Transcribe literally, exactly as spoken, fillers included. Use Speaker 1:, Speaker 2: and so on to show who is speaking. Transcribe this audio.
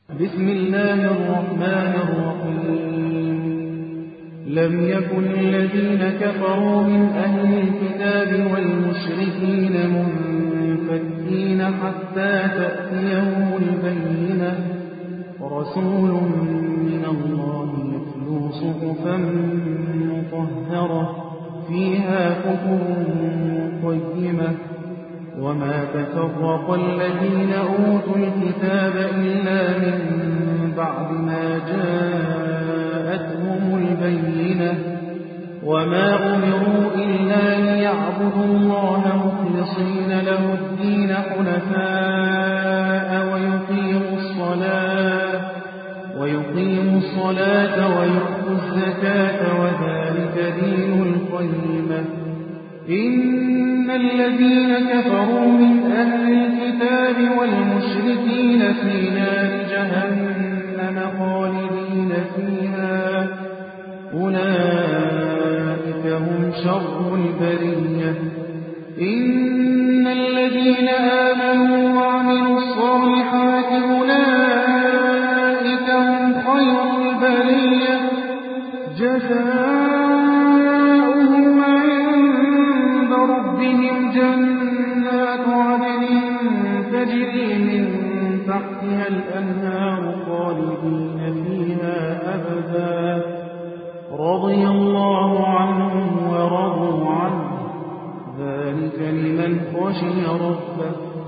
Speaker 1: بسم الله الرحمن الرحيم لم يكن الذين كفروا من أهل الكتاب والمشركين منفكين حتى تأتيهم البينة رسول من الله يتلو صحفا مطهرة فيها كتب قيمة وما تفرق الذين أوتوا الكتاب إلا من بعد ما جاءتهم البينة وما أمروا إلا ليعبدوا الله مخلصين له الدين حنفاء ويقيموا الصلاة ويقيموا الصلاة ويؤتوا الزكاة وذلك دين القيمة إن الذين كفروا من أهل الكتاب والمشركين في نار جهنم خالدين فيها أولئك هم شر البرية إن الذين آمنوا وعملوا الصالحات أولئك هم خير البرية جزاؤهم عند ربهم جنات عدن تجري من تحتها الأنهار خالدين فيها أبدا رضي الله عنهم ورضوا عنه ذلك لمن خشي ربه